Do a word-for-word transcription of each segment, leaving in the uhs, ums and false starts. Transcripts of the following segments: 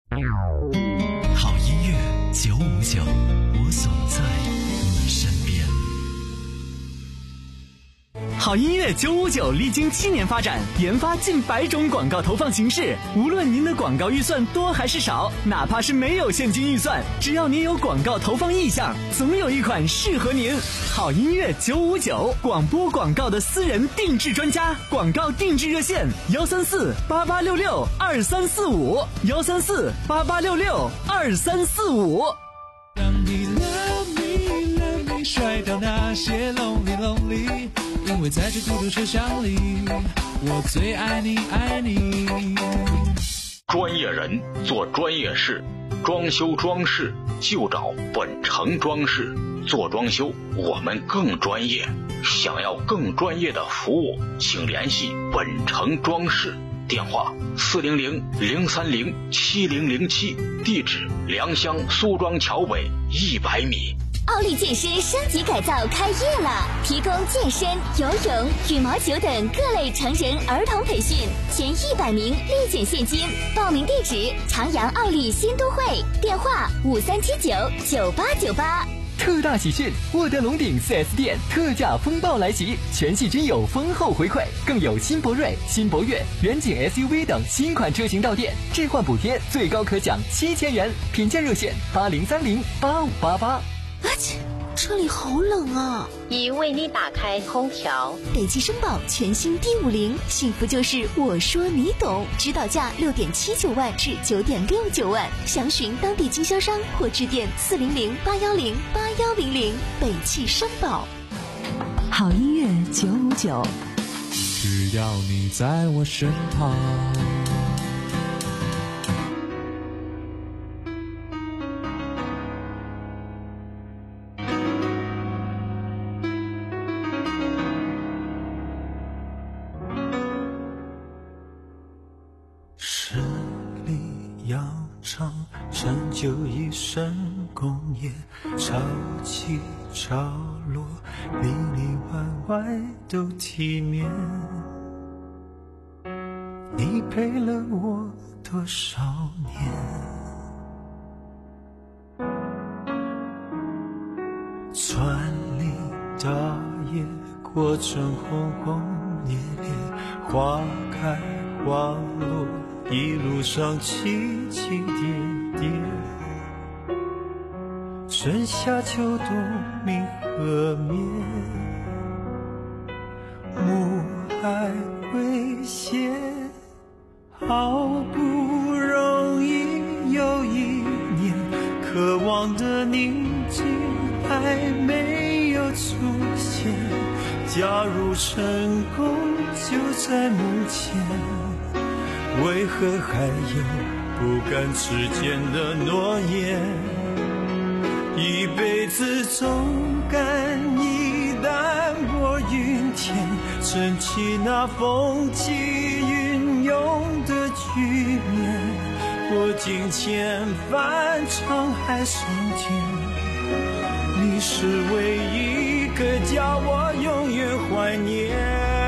好音乐九五九，我总在你身边。好音乐九五九历经七年发展，研发近百种广告投放形式。无论您的广告预算多还是少，哪怕是没有现金预算，只要您有广告投放意向，总有一款适合您。好音乐九五九，广播广告的私人定制专家，广告定制热线幺三四八八六六二三四五幺三四八八六六二三四五。 让你 love me love me 甩掉那些 lonely lonely， 因为在这孤独车厢里，我最爱你爱你。 专业人做专业事，装修装饰就找本城装饰。做装修我们更专业，想要更专业的服务，请联系本城装饰，电话四零零零三零七零零七，地址良乡苏庄桥北一百米。 奥利健身升级改造开业了，提供健身、游泳、羽毛球等各类成人儿童培训，前一百名立减现金。报名地址长阳奥利新都会，电话五三七九九八九八。 特大喜讯！沃德龙鼎 四 S 店特价风暴来袭，全系均有丰厚回馈，更有新博瑞、新博越、远景 S U V 等新款车型到店，置换补贴最高可享七千元，品鉴热线八零三零八五八八。 啊切，车里好冷啊！ 已为你打开空调。 北汽绅宝全新 D 五零，幸福就是我说你懂，指导价六点七九万至九点六九万，详询当地经销商或致电四零零八幺零八幺零零。北汽绅宝。 好音乐九五九， 只要你在我身旁。 成就一身功业，潮起潮落，里里外外都体面。你陪了我多少年？穿林打叶，过程轰轰烈烈，花开花落，一路上起起跌跌，春夏秋冬明和灭，暮霭未歇，好不容易有一年，渴望的宁静还没有出现，假如成功就在目前，为何还有不敢实践的诺言？一辈子总感一淡泊云天，撑起那风起云涌的局面，过尽千帆沧海桑田，你是唯一一个叫我永远怀念。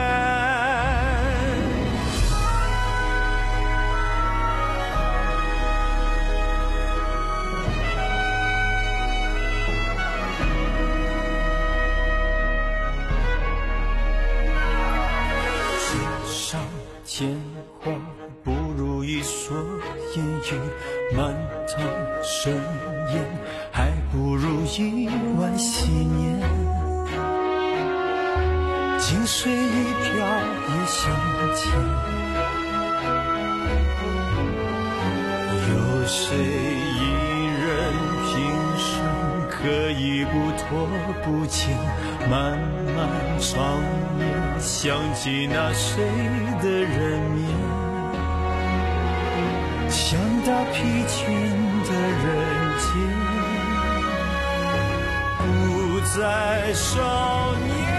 鲜花不如一蓑烟雨，满堂盛宴还不如一碗细面。近水一瓢也相见，有谁一人平生可以不脱不见？漫漫长夜想起那谁的人面，想到疲倦的人间，不再少年。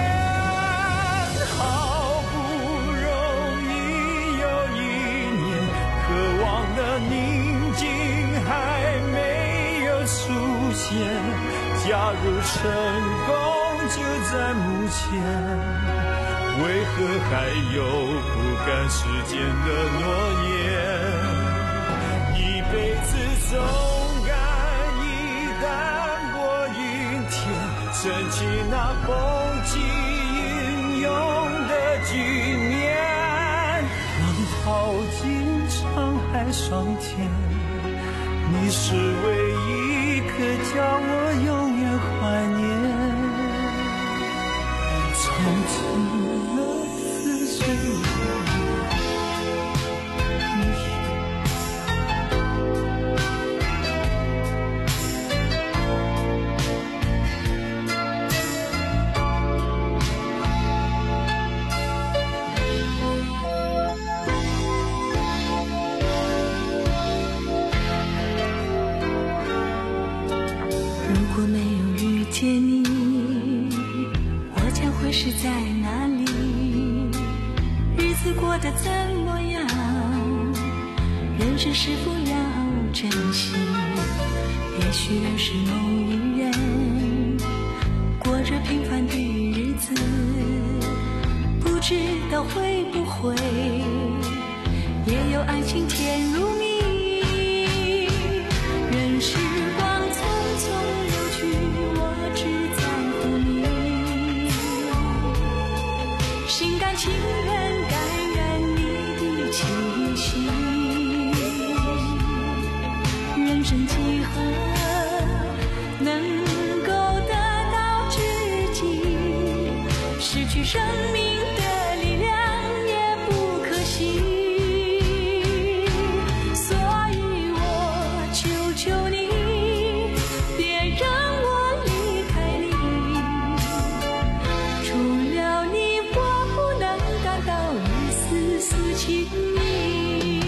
好不容易有一年，渴望的宁静还没有出现，假如成功就在目前，为何还有不敢实践的诺言？一辈子总敢以淡泊云天，撑起那风起云涌的局面。浪淘尽沧海桑田，你是唯一可叫我永远怀念。藏起了似水是在哪里？日子过得怎么样？人生是否要珍惜？也许认识某一人，过着平凡的日子，不知道会不会也有爱情甜如蜜。任时光匆匆流去，我只在乎你。心甘情愿感染你的气息，人生几何能够得到知己？失去生命的力量也不可惜，所以我求求你，别让我离开你，除了你我不能感到一丝丝情意。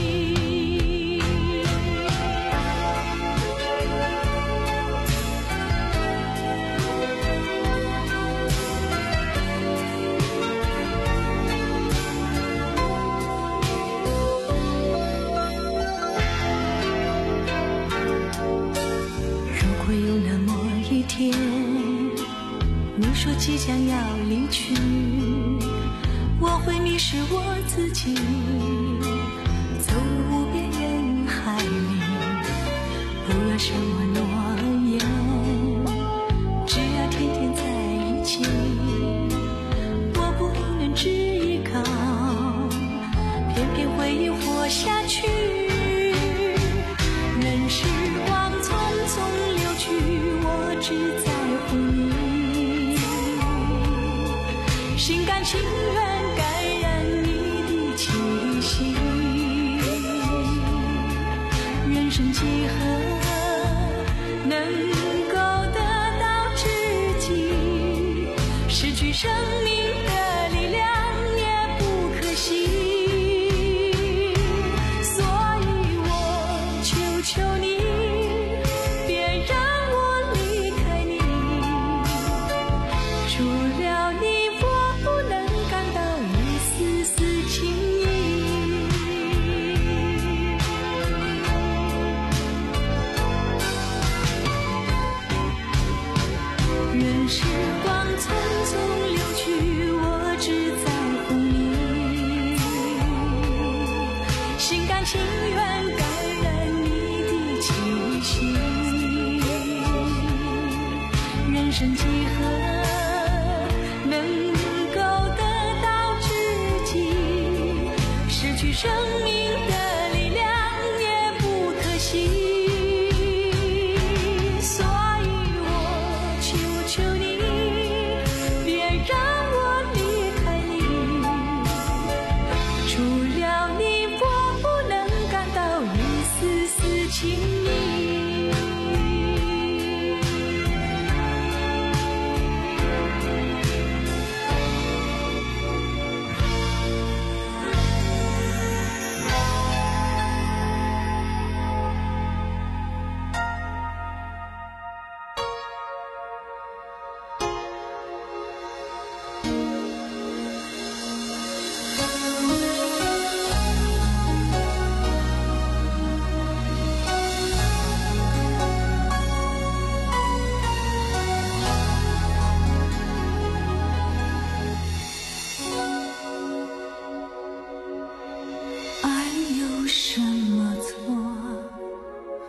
如果有那么一天，你说即将要离去，我会迷失我自己，走入无边人海里，不要什么诺言，只要天天在一起。我不能只依靠，偏偏回忆活下去。任时光匆匆流去，我只在乎你，心甘情愿感染你的气息。人生几何能够得到知己？失去生命的力量也不可惜，所以我求求你，别让我离开你，除了你我不能感到一丝丝情意。任时光匆匆流去，我只在乎你，心甘情愿感染你的气息。人生几何能够得到知己？失去生命的力量也不可惜，所以我求求你，别让我离开你，除了你我不能感到一丝丝情意。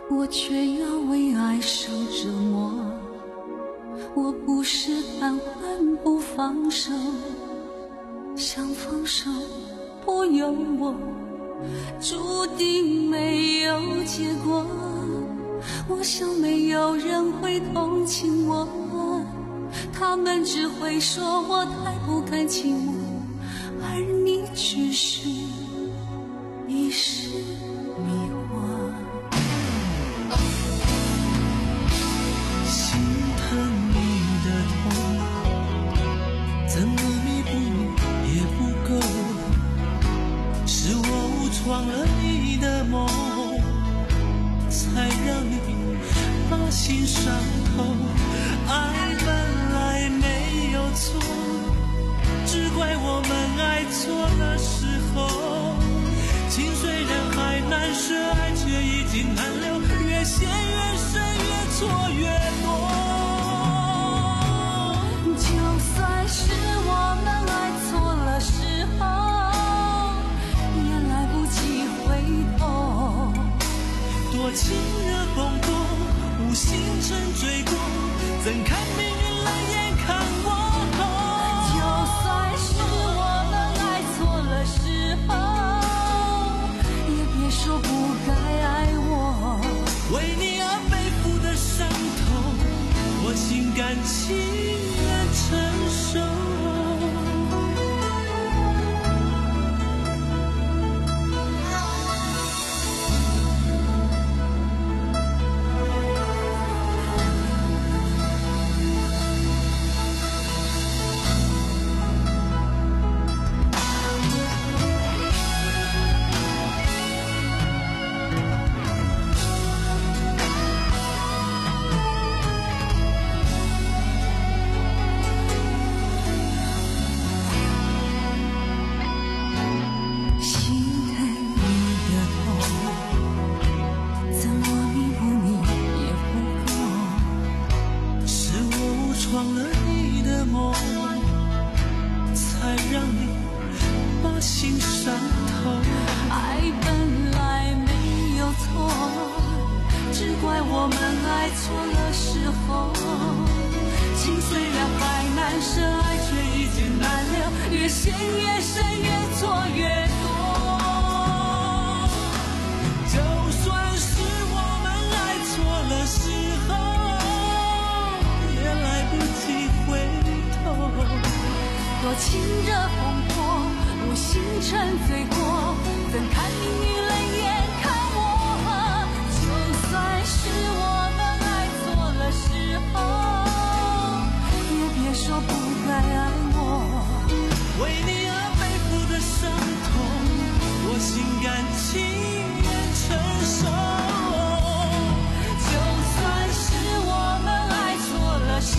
我却要为爱受折磨。我不是贪欢不放手，想放手不由我，注定没有结果。我想没有人会同情我，他们只会说我太不甘情我，而你只是一时迷惑。 心疼你的痛，怎么弥补也不够，是我误闯了你的梦，才让你把心伤透。爱本来没有错，只怪我们爱错了时候。情虽然还难舍，爱却已经难留，越陷越深，越错越多。 就算是我们爱错了时候，也来不及回头。 多情热风波，无心沉醉过，怎看命运冷眼看我。 就算是我们爱错了时候，也别说不该爱我。 为你而背负的伤痛，我心甘情愿承受。 情热风波，无心沉醉过，怎看命运冷眼看我。就算是我们爱错了时候，也别说不该爱我。 为你而背负的伤痛，我心甘情愿承受。 就算是我们爱错了时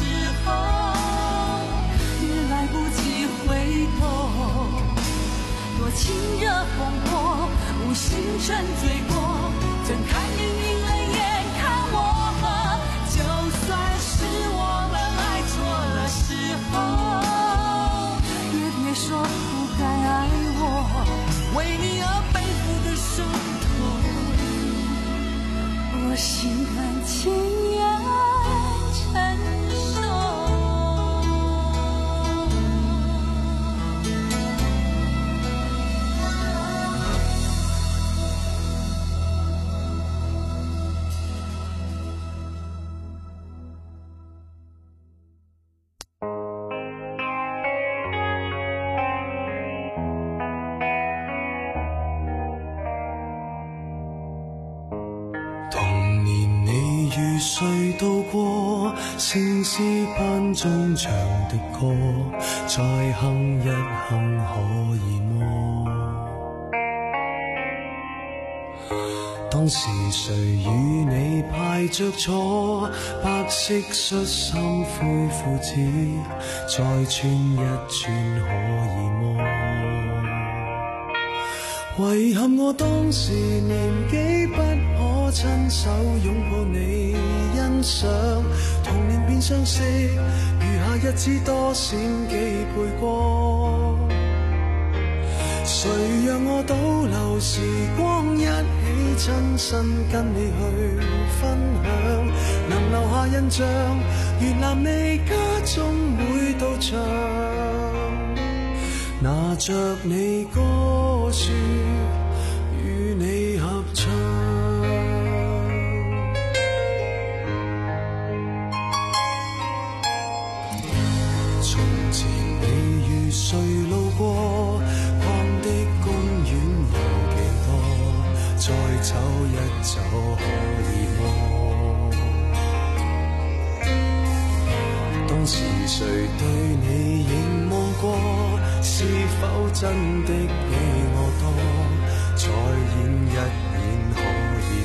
候，也来不及回头。多情热风波，无心沉醉过，怎看命运冷眼看我。就算是我们爱错了时候，也别说不该爱我。 为你而背负的伤痛， 我心甘情愿承受。 與誰度過聖詩班中唱的歌，再哼一哼可以麼？當時誰與你排着坐，白色恤衫灰褲子，再穿一穿可以麼？遺憾我當時年紀不可親手擁抱你欣賞，童年變相識，餘下日子多閃幾倍光。 谁让我倒流時光，一起親身跟你去分享，能留下印象，沿南你家中每道牆，拿着你歌說與你合唱。從前你與誰路過，逛的公園有幾多，再走一走可以麼？當時誰對你凝望過，是否真的比我多？再演一演可以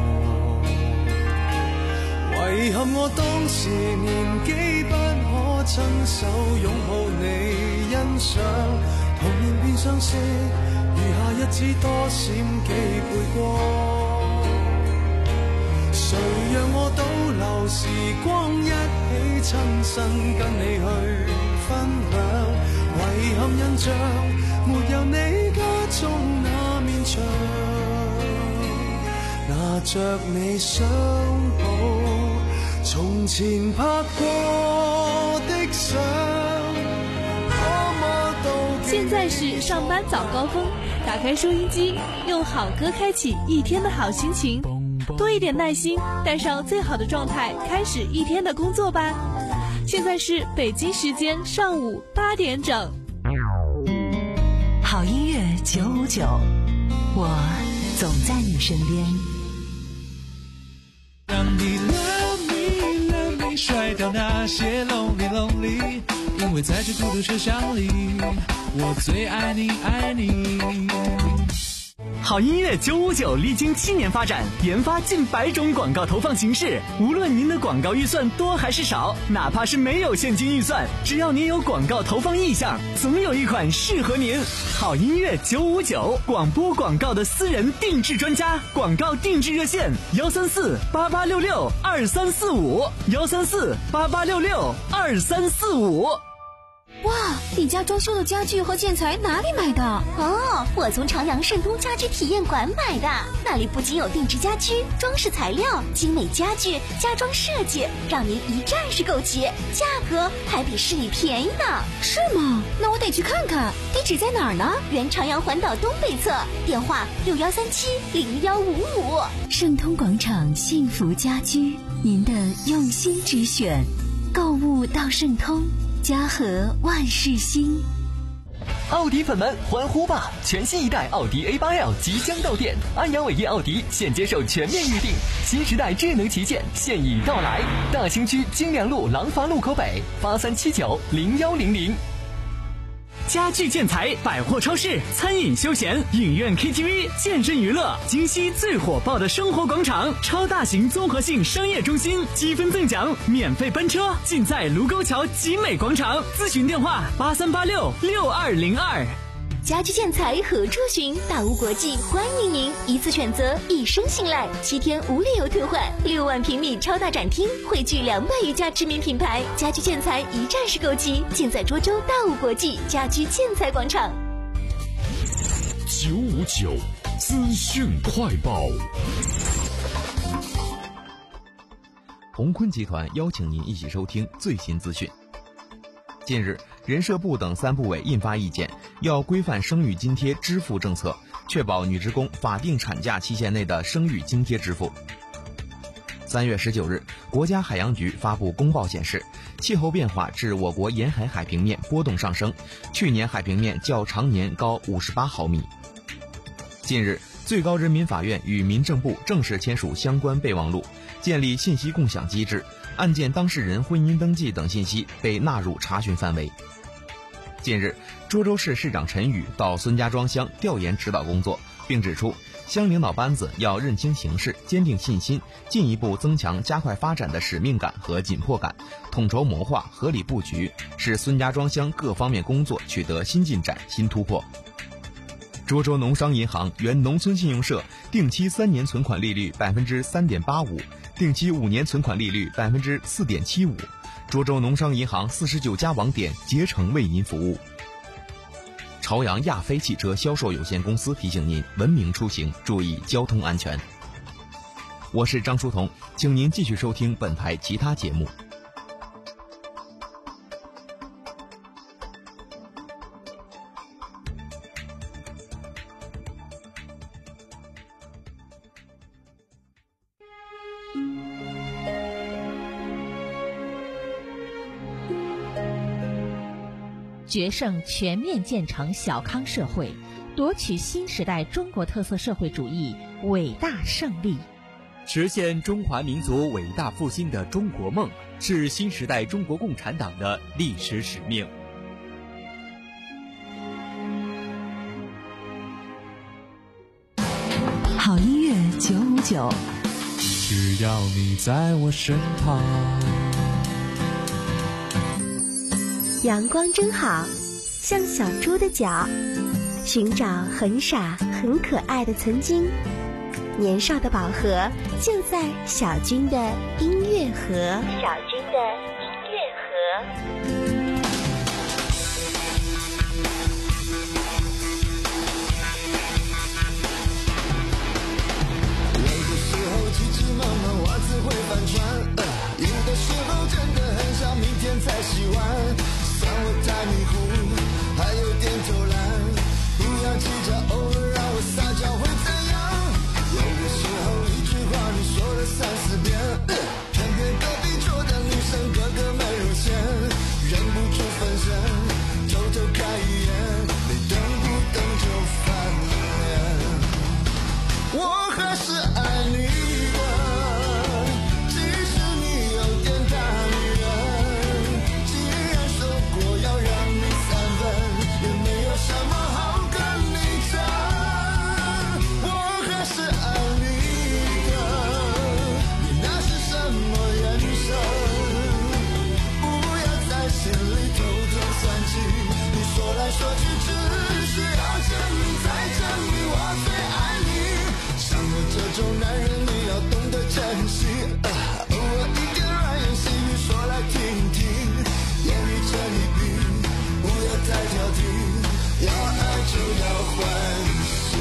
麼？遺憾我當時年紀不可親手擁抱你欣賞，童年變相識，餘下日子多閃幾倍光。誰讓我倒流時光，一起親身跟你去分享？遺憾印象沒有你家中那面牆，拿着你相簿，從前拍過的相，多麼妒忌。 現在是上班早高峰，打開收音機，用好歌開啟一天的好心情，多一點耐心，帶上最好的狀態，開始一天的工作吧。現在是北京時間上午八點整。 好音樂九五九，我總在你身邊。 讓你 love me love me 甩掉那些 lonely lonely， 因為在這孤獨車廂裡，我最愛你愛你。 好音乐九五九历经七年发展，研发近百种广告投放形式。无论您的广告预算多还是少，哪怕是没有现金预算，只要您有广告投放意向，总有一款适合您。好音乐九五九，广播广告的私人定制专家，广告定制热线：幺三四八八六六二三四五，幺三四八八六六二三四五。 哇，你家装修的家具和建材哪里买的？哦，我从长阳盛通家居体验馆买的。那里不仅有定制家居、装饰材料、精美家具、家装设计，让您一站式购齐，价格还比市里便宜呢。是吗？那我得去看看。地址在哪儿呢？原长阳环岛东北侧，电话六幺三七零幺五五。 盛通广场幸福家居，您的用心之选，购物到盛通。家和万事兴。 奥迪粉们欢呼吧！全新一代奥迪 A 八 L 即将到店，安阳伟业奥迪现接受全面预定，新时代智能旗舰现已到来。大兴区金良路廊坊路口北八三七九零幺零零。 家具建材、百货超市、餐饮休闲、影院 K T V、健身娱乐，京西最火爆的生活广场，超大型综合性商业中心，积分赠奖，免费奔车，尽在卢沟桥集美广场。咨询电话八三八六六二零二。 家居建材何处寻？大屋国际欢迎您，一次选择，一生信赖，七天无理由退换，六万平米超大展厅，汇聚两百余家知名品牌，家居建材一站式购齐，尽在涿州大屋国际家居建材广场。 九五九资讯快报。 鸿坤集团邀请您一起收听最新资讯。近日，人社部等三部委印发意见，要规范生育津贴支付政策，确保女职工法定产假期限内的生育津贴支付。三月十九日，国家海洋局发布公报显示，气候变化致我国沿海海平面波动上升，去年海平面较常年高五十八毫米。近日，最高人民法院与民政部正式签署相关备忘录，建立信息共享机制，案件当事人婚姻登记等信息被纳入查询范围。近日，涿州市市长陈宇到孙家庄乡调研指导工作，并指出，乡领导班子要认清形势，坚定信心，进一步增强加快发展的使命感和紧迫感，统筹谋划，合理布局，使孙家庄乡各方面工作取得新进展、新突破。涿州农商银行原农村信用社定期三年存款利率百分之三点八五，定期五年存款利率百分之四点七五。涿州农商银行四十九家网点竭诚为您服务。 朝阳亚飞汽车销售有限公司提醒您：文明出行，注意交通安全。我是张书彤，请您继续收听本台其他节目。 决胜全面建成小康社会，夺取新时代中国特色社会主义伟大胜利， 实现中华民族伟大复兴的中国梦，是新时代中国共产党的历史使命。 好音乐九五九， 只要你在我身旁。 阳光真好，像小猪的脚，寻找很傻很可爱的曾经。年少的宝盒就在小军的音乐盒。小军的音乐盒。 有的时候急急忙忙袜子会翻船，呃、有的时候真的很想明天才洗完。算我太迷糊，还有点偷懒，不要计较，偶尔让我撒娇会怎样？有的时候一句话你说了三四遍，偏偏隔壁桌的女生个个没有钱，忍不住分身，偷偷看一眼，你等不等就翻脸。我还是爱你的，即使你有点大女人，既然说过要让你三分，也没有什么好跟你争。我还是爱你的，你那是什么眼神？不要在心里偷偷算计，你说来说去只需要证明再证明我最爱你。像我这种男人你要懂得珍惜，呃、偶尔一点软言细语说来听听，言语成一笔，不要太挑剔，要爱就要欢喜。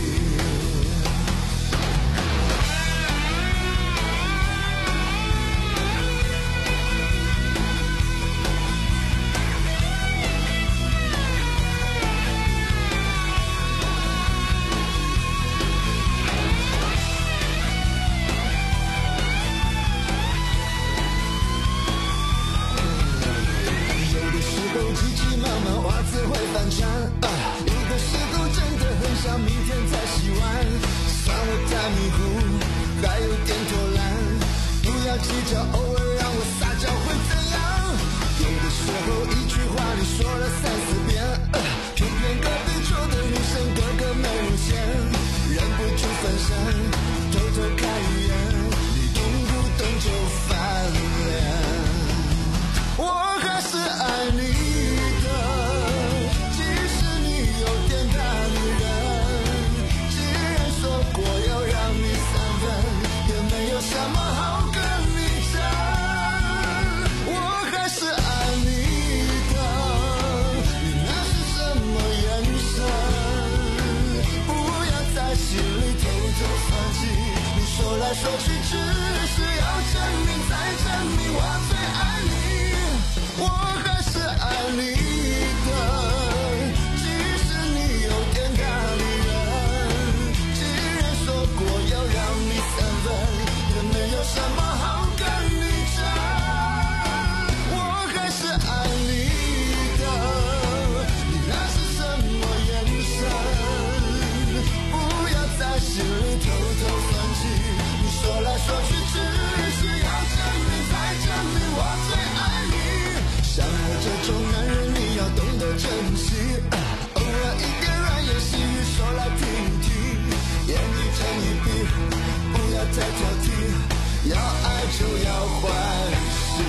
急急忙忙袜子会翻船，啊，有的时候真的很想明天才洗完。算我太迷糊，还有点偷懒，不要计较，偶尔让我撒娇会怎样？有的时候一句话你说了三四遍，啊，偏偏隔壁桌的女生个个没有钱，忍不住分身，偷偷看一眼，你动不动就翻脸。我还是爱你的，即使你有点大女人，既然说过要让你三分，也没有什么好跟你争。我还是爱你的，你那是什么眼神？不要在心里偷偷算计，你说来说去只是要证明再证明我最爱你。我还是爱你的，即使你有点大女人，既然说过要让你三分，也没有什么好跟你争。我还是爱你的，你那是什么眼神？不要在心里偷偷算计，你说来说去只是要证明再证明我最爱你。像我这种男人你要懂得珍惜，啊，偶尔一点软言细语说来听听，言语成一笔，不要太挑剔，要爱就要欢喜。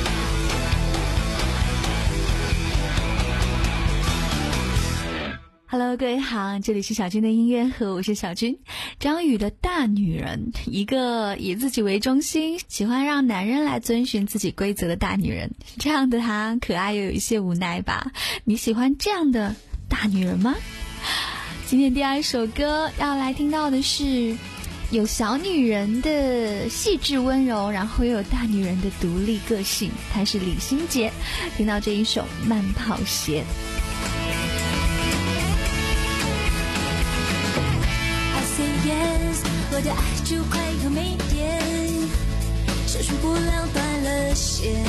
好 Hello， 各位好，这里是小军的音乐盒，我是小军。张宇的大女人，一个以自己为中心，喜欢让男人来遵循自己规则的大女人，这样的她可爱又有一些无奈吧？你喜欢这样的大女人吗？今天第二首歌要来听到的是有小女人的细致温柔，然后又有大女人的独立个性，她是李心洁。听到这一首慢跑鞋。 Yes， 我的爱就快要没电，社畜不良断了线，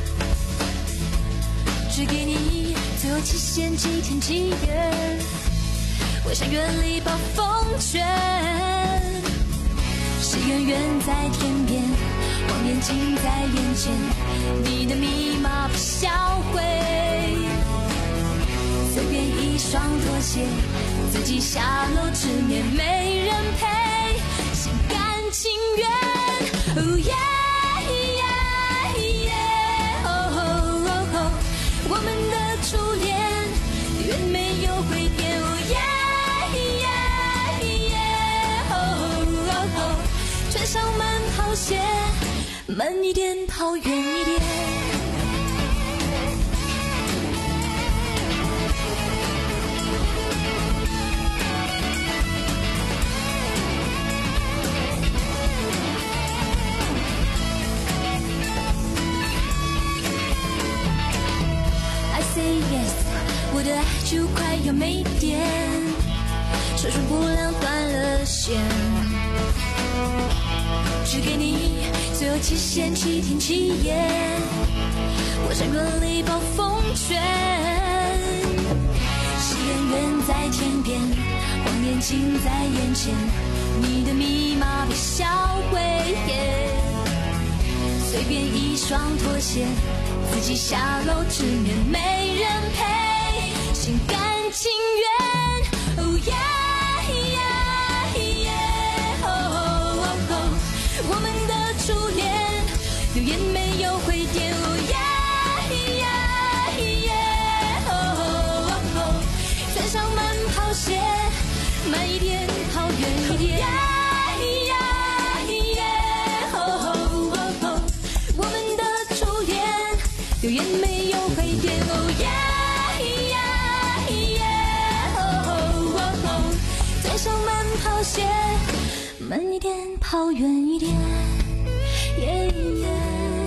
只给你最后期限几天几夜，我想远离暴风圈，誓言远在天边，谎言近在眼前，你的密码不销毁，随便一双拖鞋，自己下楼吃面没人陪，心甘情愿。Oh yeah yeah yeah oh oh oh oh， 我们的初恋远没有回电。Oh yeah yeah yeah oh oh oh， 穿上慢跑鞋，慢一点，跑远一点。我的爱就快要没电，社畜不良断了线，只给你最后期限七天七夜，我想远离暴风圈，誓言远在天边，谎言近在眼前，你的密码被销毁，随便一双拖鞋，自己下楼吃面没人陪，心甘情愿。Oh yeah yeah yeah oh oh oh， 我们的初恋留言没有回电。Oh yeah yeah yeah oh oh oh， 穿上慢跑鞋，慢一点，跑远一点。留言没有回电。Oh yeah yeah yeah oh oh oh， 再上慢跑鞋，慢一点，跑远一点。Yeah yeah。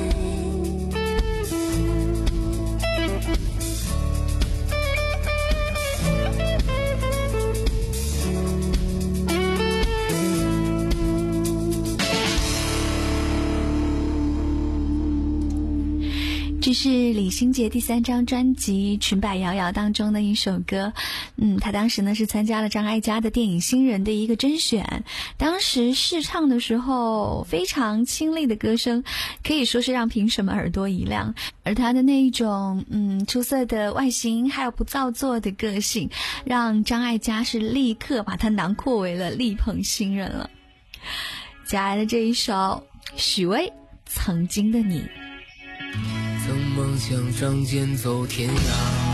这是李心洁第三张专辑《裙摆摇摇》当中的一首歌，嗯，她当时呢是参加了张艾嘉的电影新人的一个甄选，当时试唱的时候非常清丽的歌声，可以说是让评审们耳朵一亮，而她的那一种嗯出色的外形还有不造作的个性，让张艾嘉是立刻把她囊括为了力捧新人了。接下来的这一首许巍曾经的你。 曾梦想仗剑走天涯，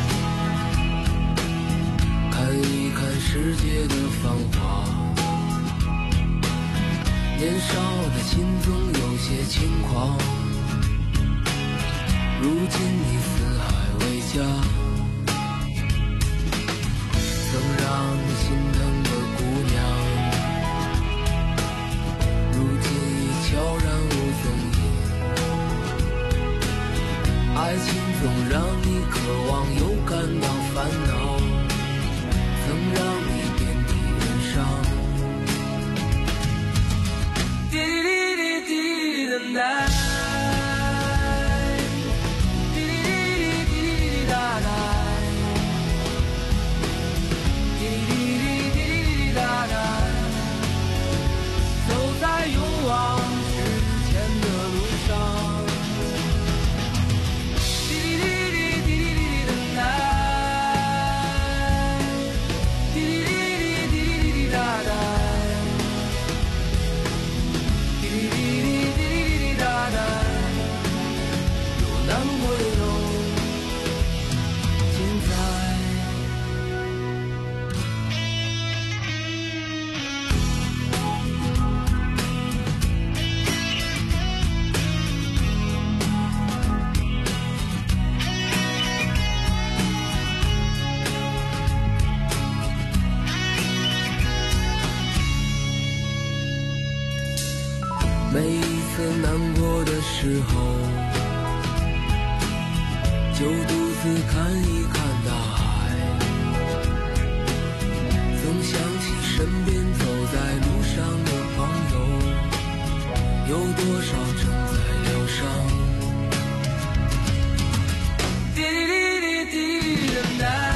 看一看世界的繁华，年少的心总有些轻狂，如今你四海为家，曾让你心疼的姑娘，如今已悄然无踪影。爱情总让你渴望又感到烦恼，曾让你遍体鳞伤。滴滴滴滴的 night， 滴滴滴滴滴哒哒。 每一次难过的时候，就独自看一看大海，总想起身边走在路上的朋友，有多少正在疗伤。滴滴滴滴滴的来。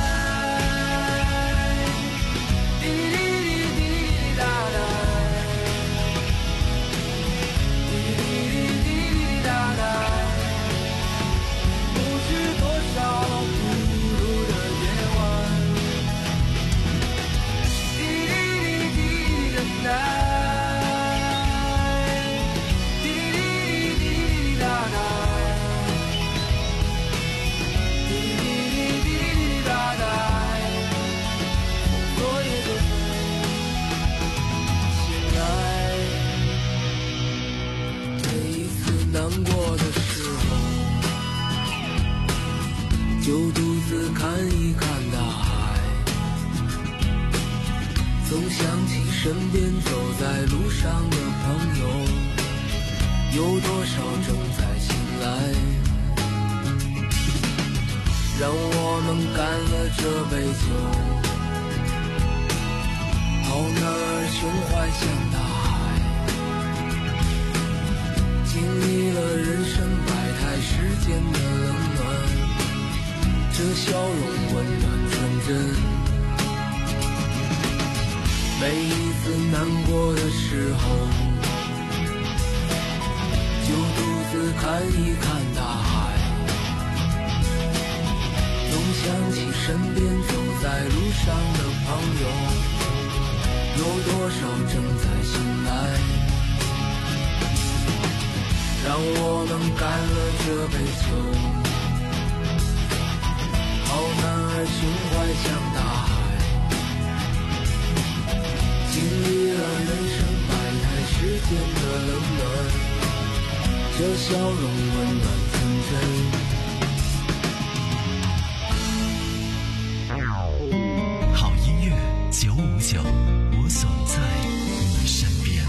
就独自看一看大海，总想起身边走在路上的朋友，有多少正在醒来。让我们干了这杯酒，好男儿胸怀像大海，经历了人生百态世间的冷暖，这笑容温暖纯真。每一次难过的时候，就独自看一看大海，总想起身边走在路上的朋友，有多少正在醒来。让我们干了这杯酒，好男儿胸怀像大海，经历了人生百态世间的冷暖，这笑容温暖纯真。 好音乐九五九，我所在你身边。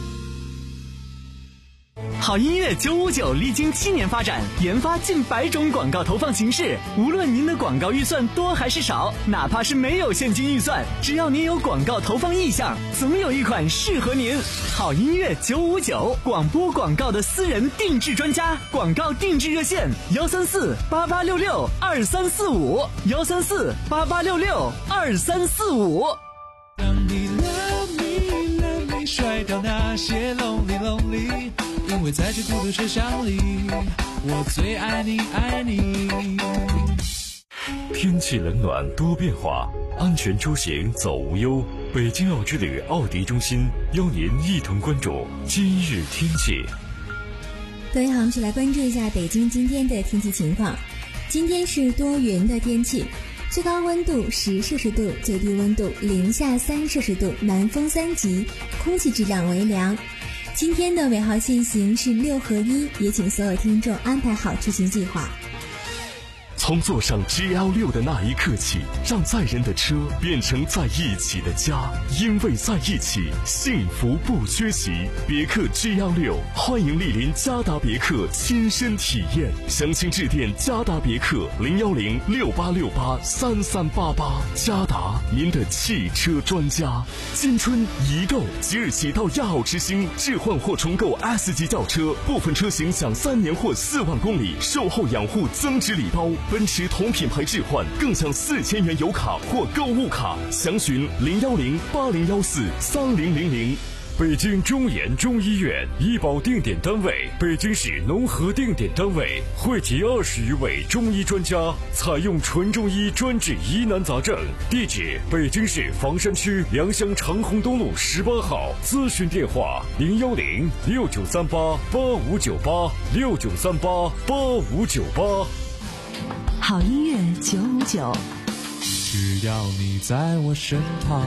好音乐九五九历经七年发展，研发近百种广告投放形式。无论您的广告预算多还是少，哪怕是没有现金预算，只要您有广告投放意向，总有一款适合您。好音乐九五九，广播广告的私人定制专家，广告定制热线：幺三四八八六六二三四五，幺三四八八六六二三四五。 让你 love me love me 甩掉那些 lonely lonely，因为在这孤独车厢里，我最爱你爱你。 天气冷暖多变化，安全出行走无忧。北京奥之旅奥迪中心邀您一同关注今日天气。 各位好，我们一起来关注一下北京今天的天气情况。今天是多云的天气，最高温度十摄氏度，最低温度零下三摄氏度，南风三级，空气质量为良。今天的尾号限行是六合一，也请所有听众安排好出行计划。 从坐上 G L 六 的那一刻起，让载人的车变成在一起的家，因为在一起，幸福不缺席。别克 G L 六，欢迎莅临嘉达别克亲身体验，详情致电嘉达别克零幺零六八六八三三八八。嘉达，您的汽车专家。新春一购，即日起到亚奥之星置换或重购 S 级轿车，部分车型享三年或四万公里售后养护增值礼包。奔驰同品牌置换更享四千元油卡或购物卡，详询零幺零八零幺四三零零零。 北京中研中医院医保定点单位，北京市农合定点单位，汇集二十余位中医专家，采用纯中医专治疑难杂症。地址：北京市房山区良乡长虹东路十八号。咨询电话：零幺零六九三八八五九八六九三八八五九八。 好音乐九五九， 只要你在我身旁。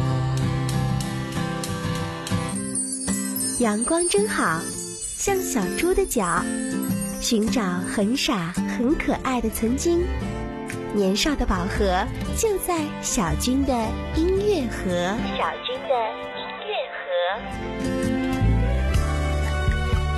阳光真好，像小猪的脚，寻找很傻很可爱的曾经。年少的宝盒就在小军的音乐盒。小军的音乐盒。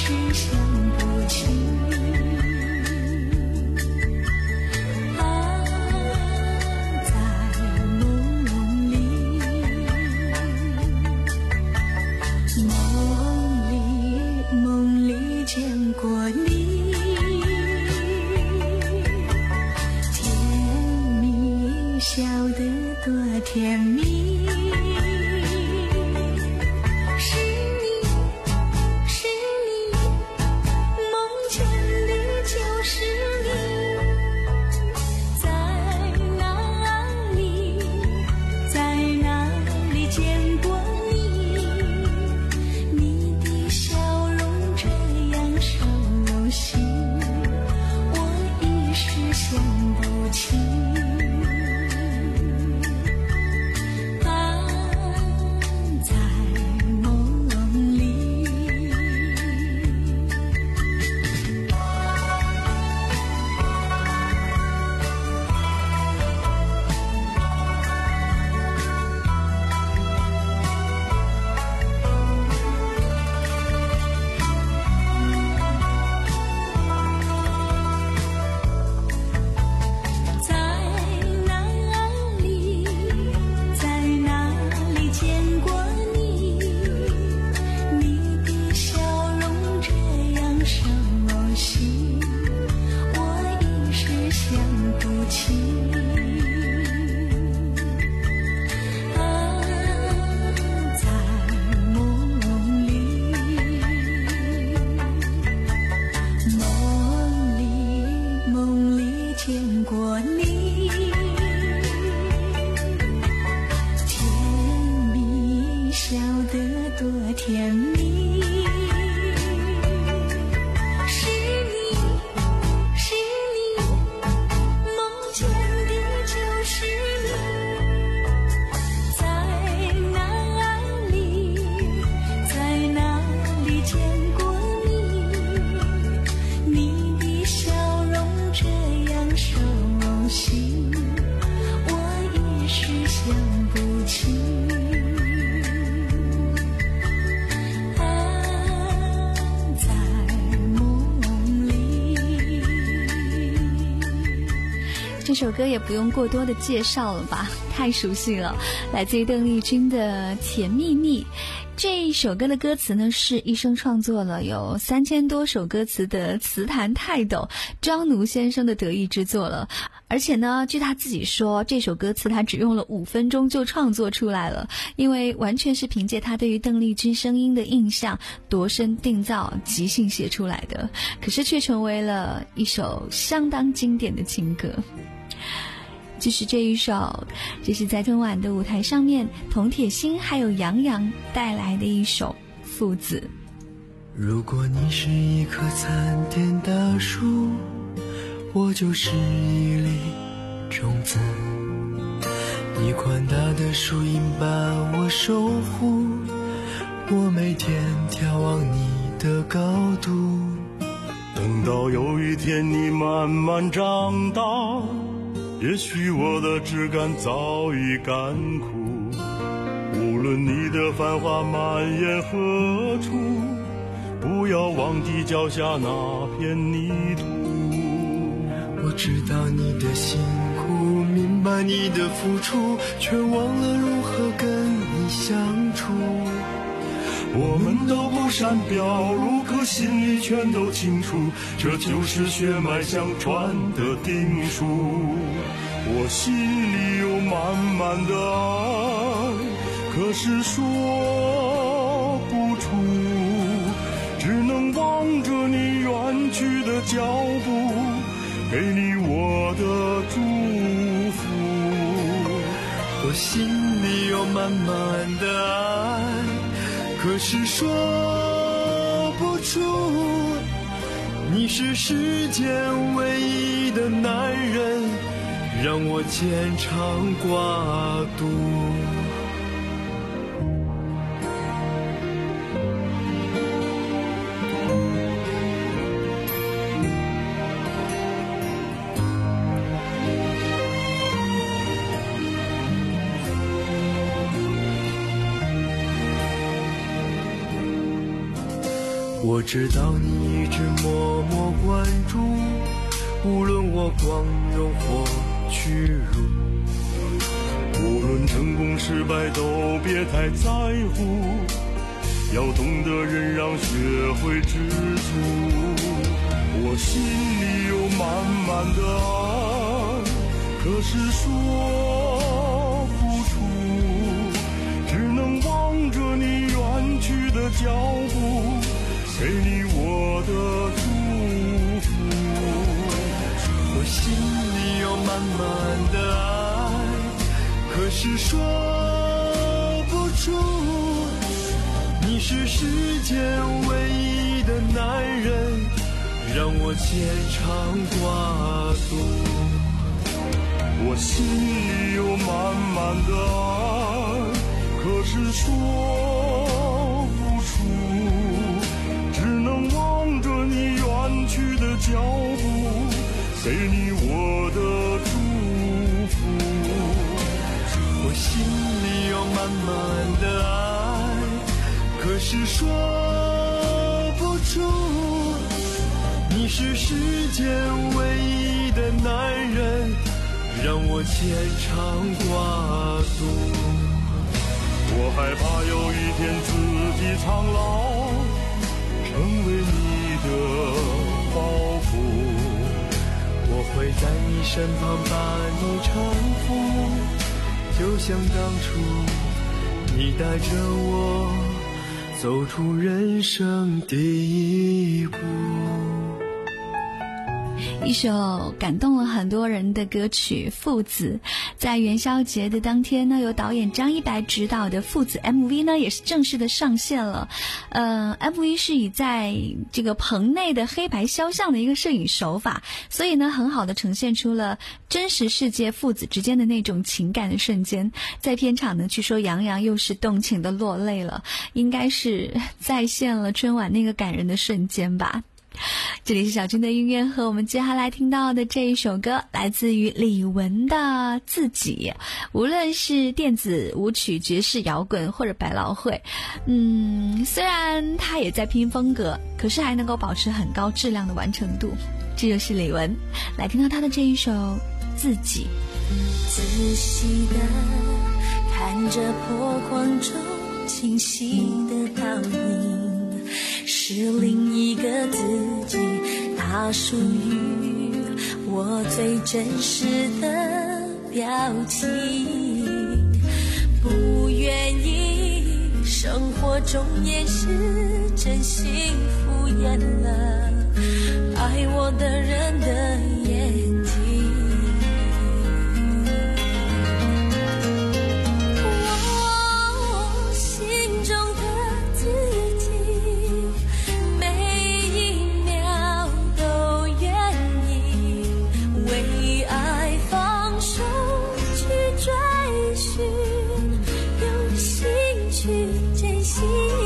时想不起。 甜蜜，是你，是你，梦见的就是你，在哪里，在哪里见过你？你的笑容这样熟悉，我一时想不起。 这首歌也不用过多的介绍了吧，太熟悉了，来自于邓丽君的《甜蜜蜜》。这一首歌的歌词呢，是一生创作了有三千多首歌词的词坛泰斗张奴先生的得意之作了。而且呢，据他自己说，这首歌词他只用了五分钟就创作出来了，因为完全是凭借他对于邓丽君声音的印象度身定造即兴写出来的，可是却成为了一首相当经典的情歌。就是这一首，这是在春晚的舞台上面，童铁心还有杨洋带来的一首《父子》。 如果你是一棵参天大树，我就是一粒种子，你宽大的树荫把我守护，我每天眺望你的高度。等到有一天你慢慢长大，也许我的枝干早已干枯，无论你的繁华蔓延何处，不要忘记脚下那片泥土。我知道你的辛苦，明白你的付出，却忘了如何跟你相处。我们都不善表露，可心里全都清楚，这就是血脉相传的定数。我心里有满满的爱，可是说不出，只能望着你远去的脚步，给你我的祝福。我心里有满满的爱，可是说不出，你是世间唯一的男人，让我牵肠挂肚。 我知道你一直默默关注，无论我光荣或屈辱，无论成功失败都别太在乎，要懂得忍让，学会知足。我心里有满满的爱，可是说不出，只能望着你远去的脚步，给你我的祝福。我心里有满满的爱，可是说不出，你是世间唯一的男人，让我牵肠挂肚。我心里有满满的爱，可是说不出，只能望着你远去的脚步，给你我的祝福。我心里有满满的爱，可是说不出，你是世间唯一的男人，让我牵肠挂肚。我害怕有一天自己苍老，成为你的包袱，我会在你身旁把你搀扶，就像当初你带着我走出人生第一步。 一首感动了很多人的歌曲《父子》，在元宵节的当天呢，由导演张一白执导的《父子》M V 呢也是正式的上线了。呃 M V 是以在这个棚内的黑白肖像的一个摄影手法，所以呢很好的呈现出了真实世界父子之间的那种情感的瞬间。在片场呢，据说杨洋又是动情的落泪了，应该是再现了春晚那个感人的瞬间吧。这里是小军的音乐，和我们接下来听到的这一首歌来自于李玟的《自己》。无论是电子舞曲、爵士摇滚或者百老汇，嗯，虽然他也在拼风格，可是还能够保持很高质量的完成度。这就是李玟，来听到他的这一首《自己》。 仔细的看着破框中清晰的倒影，是另一个自己，它属于我最真实的表情。不愿意生活中掩饰真心，敷衍了爱我的人的眼睛。我心中的自己每一秒都愿意为爱放手去追寻，用心去珍惜，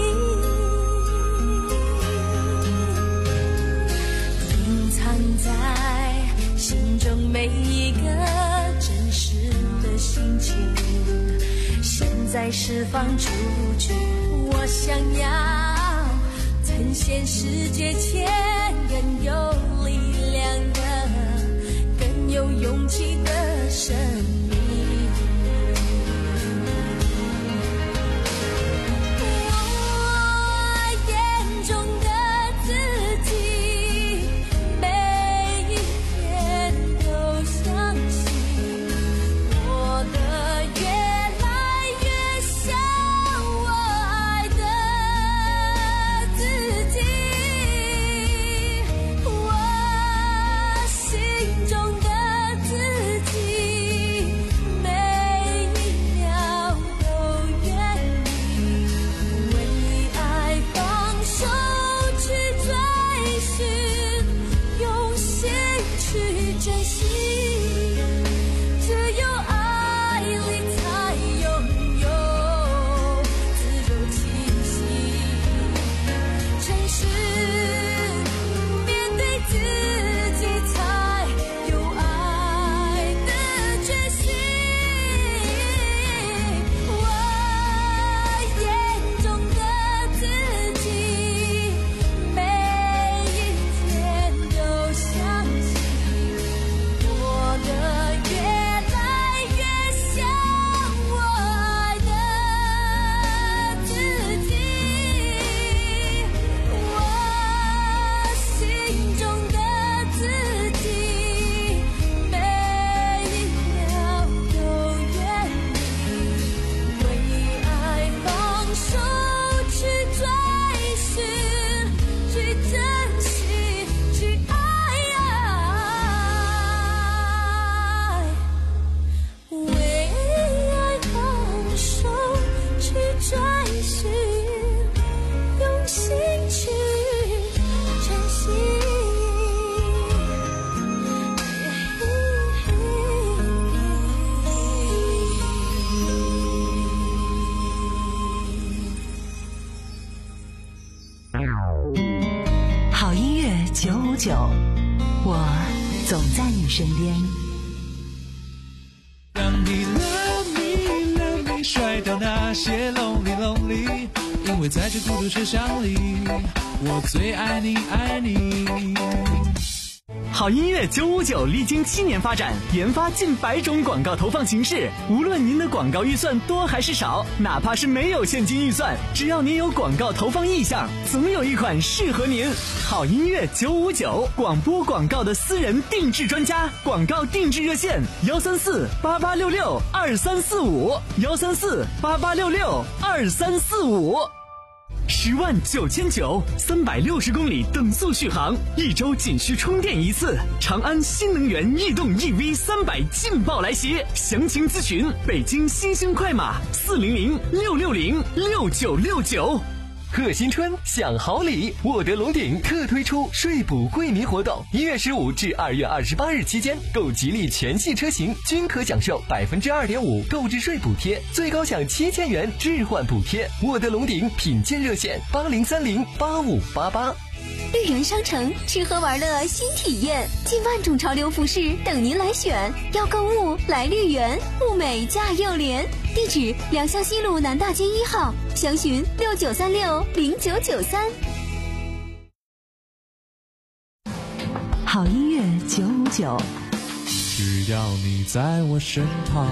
隐藏在心中每一个真实的心情，现在释放出去。我想要呈现世界前更有力量的、更有勇气的生命。我眼中的自己每一天都相信，我的越来越像我爱的自己。 好音乐九五九，我总在你身边。 让你 love me love me 甩掉那些 lonely lonely， 因为在这孤独车厢里，我最爱你爱你。 好音乐九五九历经七年发展，研发近百种广告投放形式。无论您的广告预算多还是少，哪怕是没有现金预算，只要您有广告投放意向，总有一款适合您。好音乐九五九，广播广告的私人定制专家，广告定制热线：幺三四八八六六二三四五，幺三四八八六六二三四五。十万九千九，三百六十公里等速续航，一周仅需充电一次。长安新能源逸动 E V 三百劲爆来袭，详情咨询北京新兴快马四零零六六零六九六九。 贺新春享好礼，沃德龙鼎特推出税补惠民活动，一月十五至二月二十八日期间，购吉利全系车型均可享受百分之二点五购置税补贴，最高享七千元置换补贴。沃德龙鼎品鉴热线：八零三零八五八八。 绿园商城吃喝玩乐新体验，近万种潮流服饰等您来选。要购物来绿园，物美价又廉。地址：良乡西路南大街一号，详询六九三六零九九三。 好音乐九五九， 只要你在我身旁。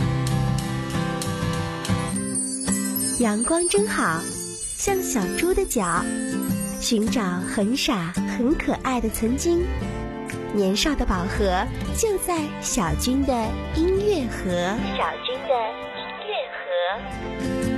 阳光真好，像小猪的脚，寻找很傻很可爱的曾经。年少的宝盒就在小军的音乐盒。小军的音乐盒。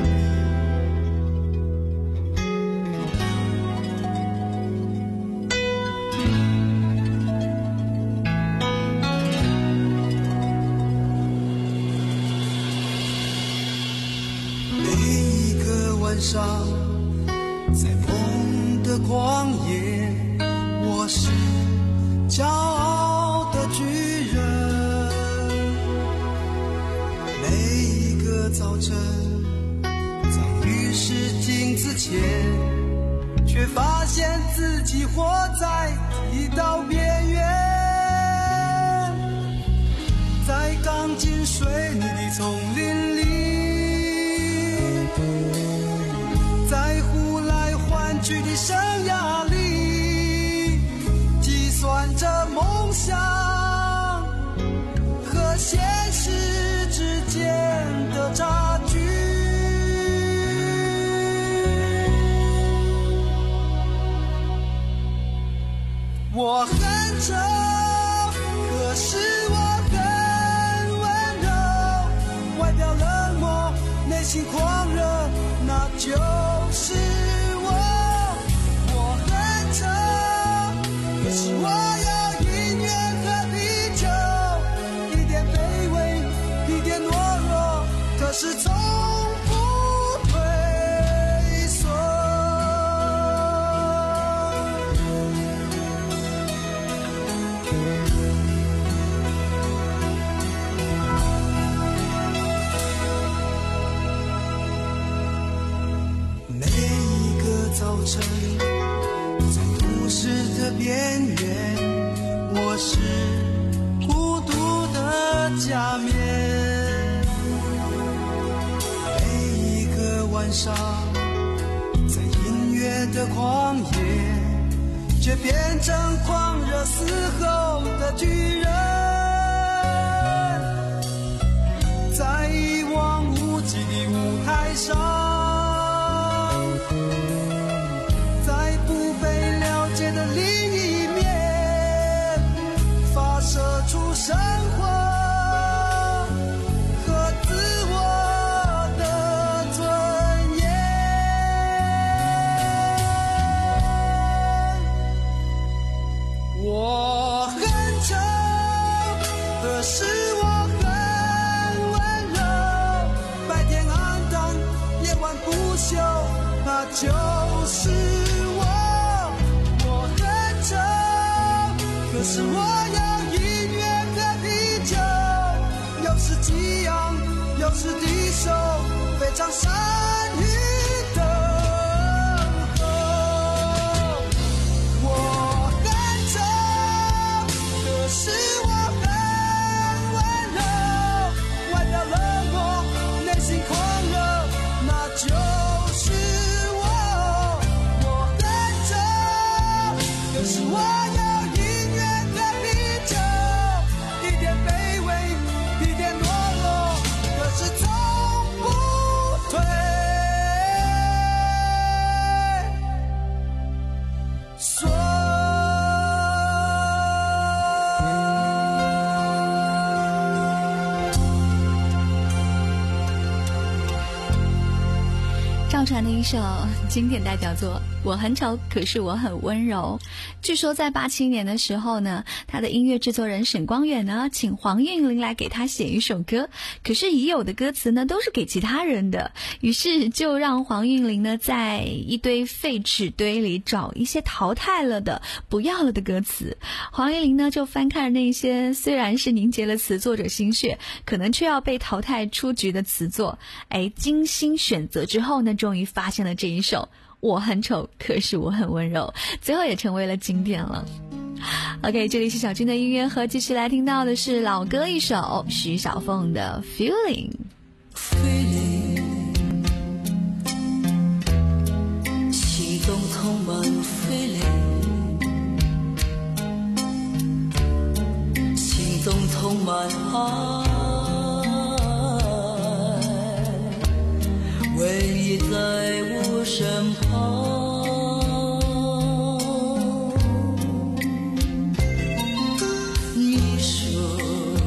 每一个晚上，在梦的旷野，我是骄傲的巨人。每一个早晨，在浴室镜子前，却发现自己活在一道边缘。在钢筋水泥的丛林里，在呼来唤去的生涯里，计算着梦想和现实之间的差距。我很丑，可是我很温柔，外表冷漠，内心狂热，那就是我。我很丑，可是我有音乐和啤酒，一点卑微，一点懦弱，可是从不退缩。每一个早晨，在都市的边缘，我是孤独的假面。每一个晚上，在音乐的旷野，却变成狂热嘶吼的巨人。在一望无际的舞台上，在不被了解的另一面，发射出生活和自我的尊严。我很丑，可是我很温柔，白天暗淡，夜晚不休，那就是我。我很丑，可是我有音乐和啤酒，有时激昂，有时低手，非常善于等候。 说。 赵传的一首经典代表作《我很丑，可是我很温柔》。据说在八七年的时候呢，他的音乐制作人沈光远呢，请黄韵玲来给他写一首歌，可是已有的歌词呢都是给其他人的，于是就让黄韵玲呢在一堆废纸堆里找一些淘汰了的、不要了的歌词。黄韵玲呢就翻看那些虽然是凝结了词作者心血，可能却要被淘汰出局的词作，哎，精心选择之后呢，终于发现了这一首我很丑，可是我很温柔，最后也成为了经典了。OK， 这里是小军的音乐盒，继续来听到的是老歌一首，徐小凤的 Feeling。 Feeling， 心中充满 Feeling， 心中充满爱，唯一在我身旁。你说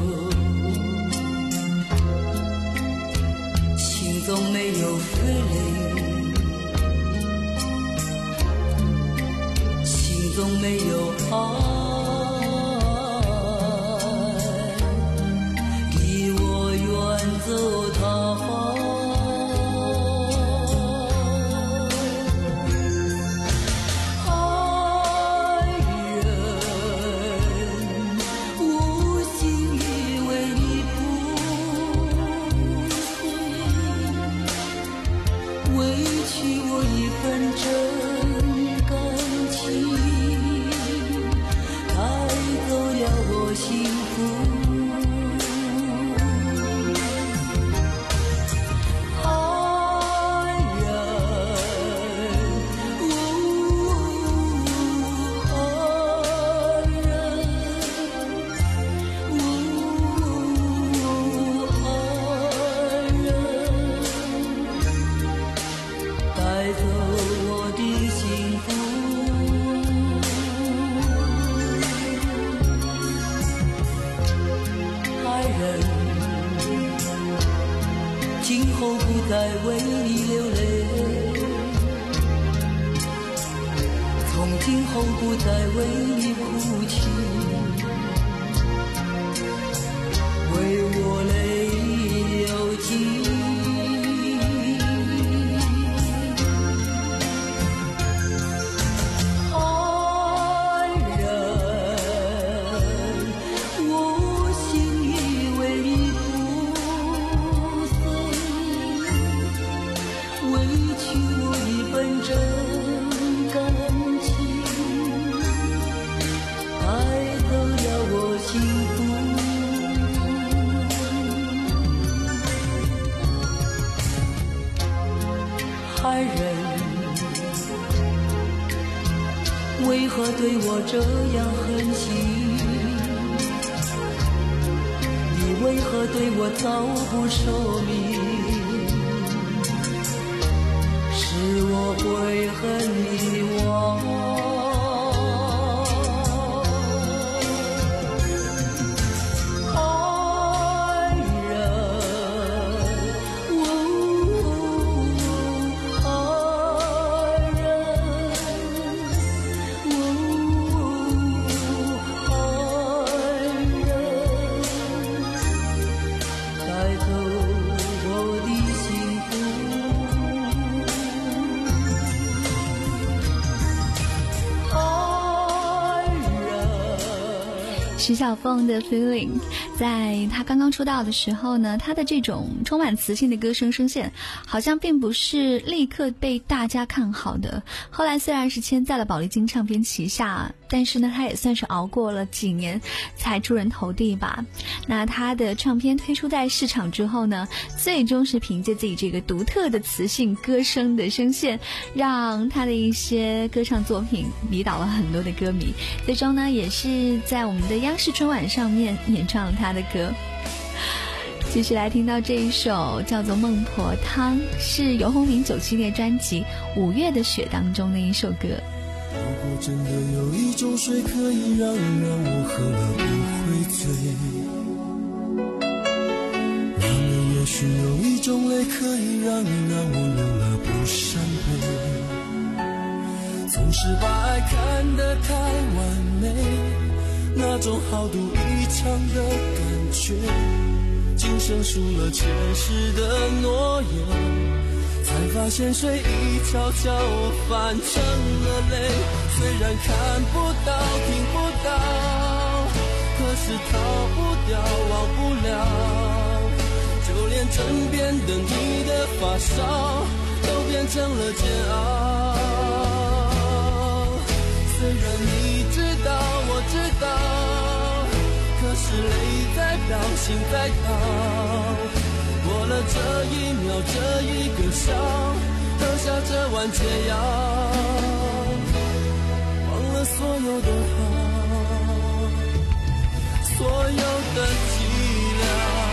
心中没有 feeling， 心中没有爱，给我远走他方。爱人，为何对我这样狠心？你为何对我早不说明？是我会很迷惘。 徐小凤的 Feeling， 在她刚刚出道的时候呢，她的这种充满磁性的歌声声线好像并不是立刻被大家看好的。后来虽然是签在了宝丽金唱片旗下，但是呢她也算是熬过了几年才出人头地吧。那她的唱片推出在市场之后呢，最终是凭借自己这个独特的磁性歌声的声线，让她的一些歌唱作品迷倒了很多的歌迷，最终呢也是在我们的央视春晚上面演唱了她的歌。继续来听到这一首叫做《孟婆汤》，是游鸿明九七年专辑《五月的雪》当中的一首歌。 如果真的有一种水可以让让我喝了不会醉，那么也许有一种泪可以让让我流了不伤悲。总是把爱看得太完美，那种豪赌一场的感觉，今生输了前世的诺言，才发现水已悄悄泛成了泪。虽然看不到听不到，可是逃不掉忘不了，就连枕边的你的发梢都变成了煎熬。虽然你知道我知道，可是泪在飙心在逃，过了这一秒这一个笑，喝下这碗解药，忘了所有的好，所有的寂寥。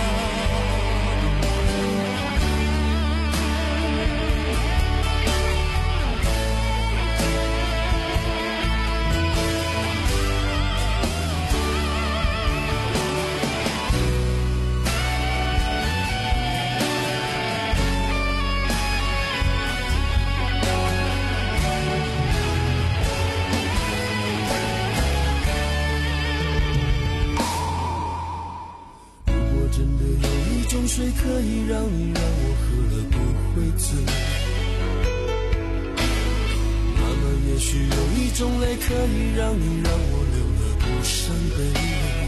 水可以让你让我喝了不会醉，那么也许有一种泪可以让你让我流了不伤悲。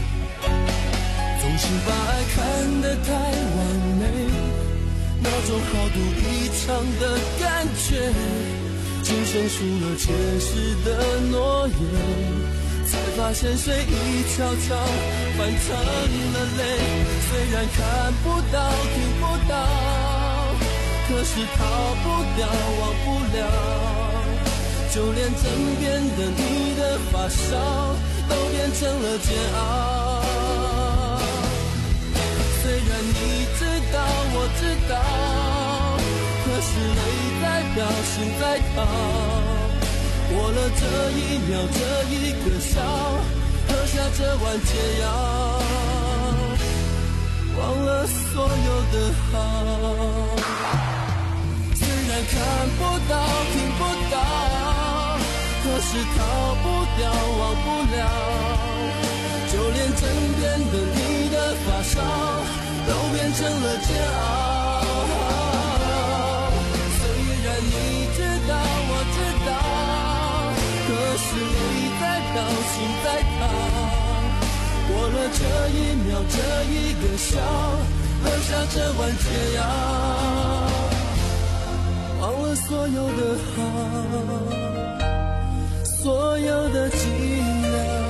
总是把爱看得太完美，那种豪赌一场的感觉，今生输了前世的诺言，才发现水已悄悄泛成了泪。虽然看不到听不到，可是逃不掉忘不了，就连枕边的你的发梢都变成了煎熬。虽然你知道我知道，可是泪在飙心在逃，过了这一秒这一个笑，喝下这碗解药，忘了所有的好。虽然看不到听不到，可是逃不掉忘不了，就连枕边的你的发梢都变成了煎熬。虽然你知道我知道，可是泪在飙心在逃，过了这一秒这一个笑，喝下这碗解药，忘了所有的好，所有的寂寥。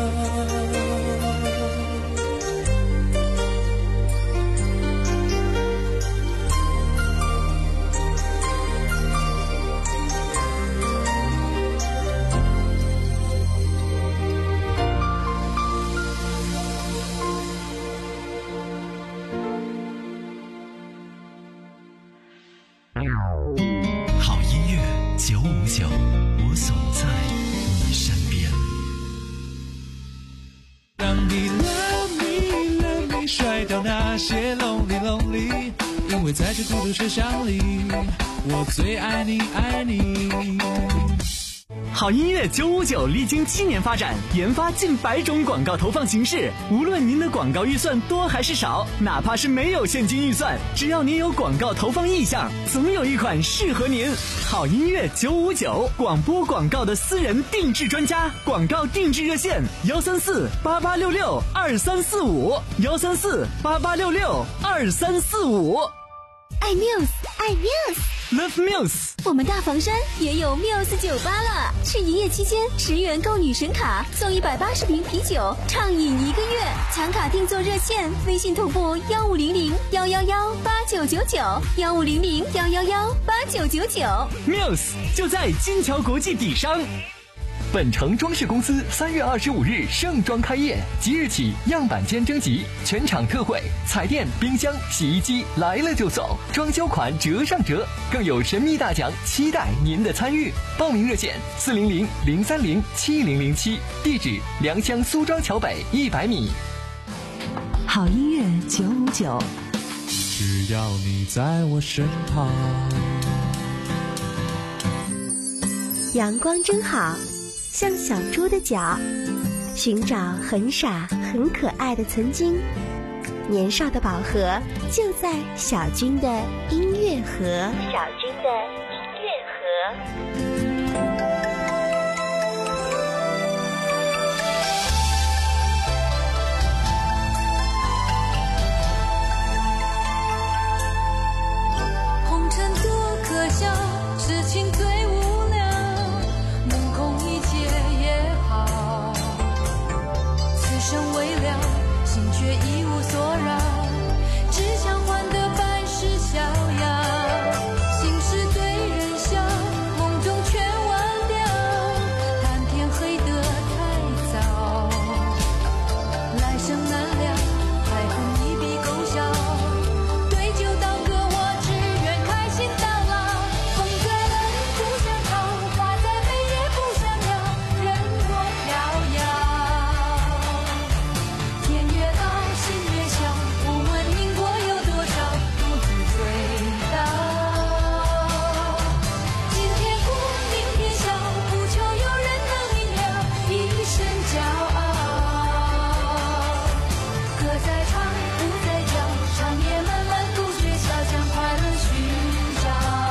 好音乐九五九，我总在你身边。 让你 love me love me 甩掉那些 lonely lonely， 因为在这孤独车厢里，我最爱你爱你。 好音乐九五九历经七年发展，研发近百种广告投放形式。无论您的广告预算多还是少，哪怕是没有现金预算，只要您有广告投放意向，总有一款适合您。好音乐九五九，广播广告的私人定制专家，广告定制热线幺三四八八六六二三四五幺三四八八六六二三四五。 爱 Muse， 爱 Muse，Love Muse。 我们大房山也有 Muse 酒吧了，是营业期间十元购女神卡送一百八十瓶啤酒，畅饮一个月。抢卡订座热线：微信同步幺五零零幺幺幺八九九九幺五零零幺幺幺八九九九。 Muse 就在金桥国际底商。 粉城装饰公司三月二十五日盛装开业，即日起样板间征集，全场特惠，彩电、冰箱、洗衣机来了就送，装修款折上折，更有神秘大奖，期待您的参与。报名热线四零零零三零七零零七，地址良乡苏庄桥北一百米。 好音乐九五九， 只要你在我身旁。 阳光真好，像小猪的脚，寻找很傻很可爱的曾经。年少的宝盒就在小军的音乐盒。小军的音乐盒。 红尘多可笑，痴情最无聊，目空一切也好，此生未了，心却一无所扰，只想换得百世逍遥。心事对人笑，梦中全忘掉，谈天黑得太早，来生难料，还恨一笔勾销。对酒当歌，我只愿开心到老。风在冷不想逃，花再美也不想要，人多飘摇。天越高，心越小，不问因果有多少，独自醉倒。今天哭，明天笑，不求有人能明了，一生骄傲。歌在唱，舞在跳，长夜漫漫不觉晓，将快乐寻找。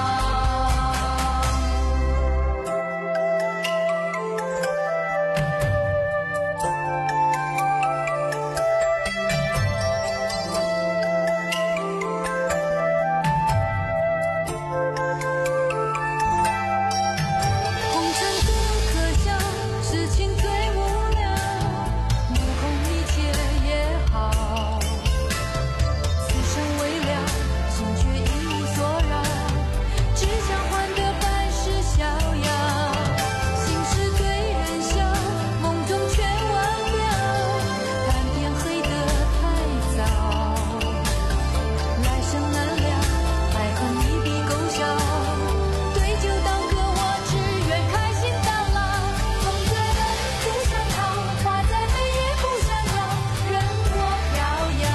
红尘多可笑，痴情最无聊，目空一切也好，此生未了，心却一无所扰，只想换得百世逍遥。心事对人笑，梦中全忘掉，谈天黑得太早，来生难料，还恨一笔勾销。对酒当歌，我只愿开心到老。风再冷不想逃，花再美也不想要，人多飘摇。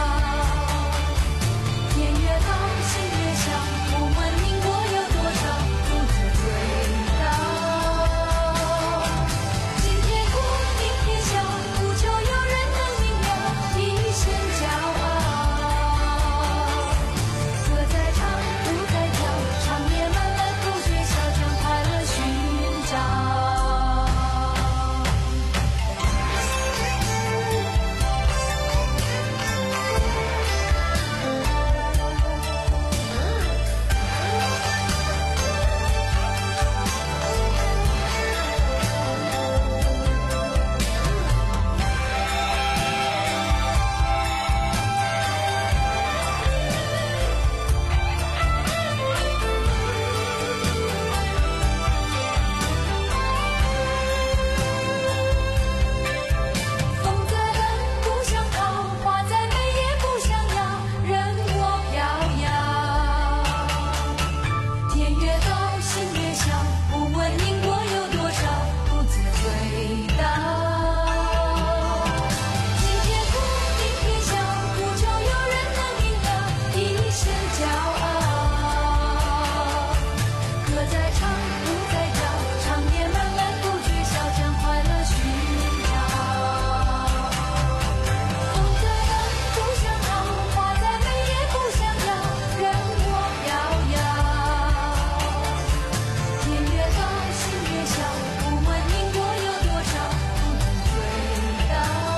天越高，心越小，不问因果有多少，独自醉倒。今天哭，明天笑，不求有人能明了，一生骄傲。歌在唱，舞在跳，长夜漫漫不觉晓，将快乐寻找。风再冷不想逃，花再美也不想要，人多飘摇。天越高，心越小，不问因果有多少，独自醉倒。今天哭，明天笑，不求有人能明了，一生骄傲。歌在唱，舞在跳，长夜漫漫不觉晓，将快乐寻找。风再冷不想逃，花再美也不想要，人多飘摇。天越高，心越小，不问因果有多少，独自醉倒。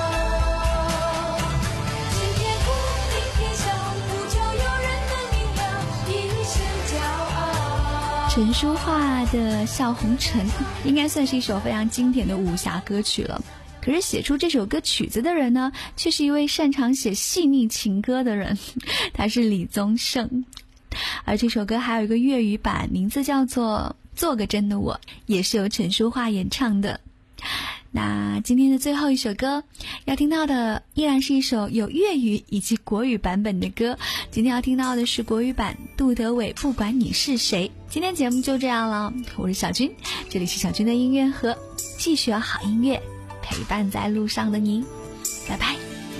今天哭，明天笑，不求有人能明了，一生骄傲。 陈淑桦的《笑红尘》应该算是一首非常经典的武侠歌曲了。可是写出这首歌曲子的人呢，却是一位擅长写细腻情歌的人，他是李宗盛。而这首歌还有一个粤语版，名字叫做《 做个真的我，也是由陈淑桦演唱的。那今天的最后一首歌要听到的依然是一首有粤语以及国语版本的歌，今天要听到的是国语版，杜德伟不管你是谁。今天节目就这样了，我是小军，这里是小军的音乐盒，继续有好音乐陪伴在路上的您，拜拜。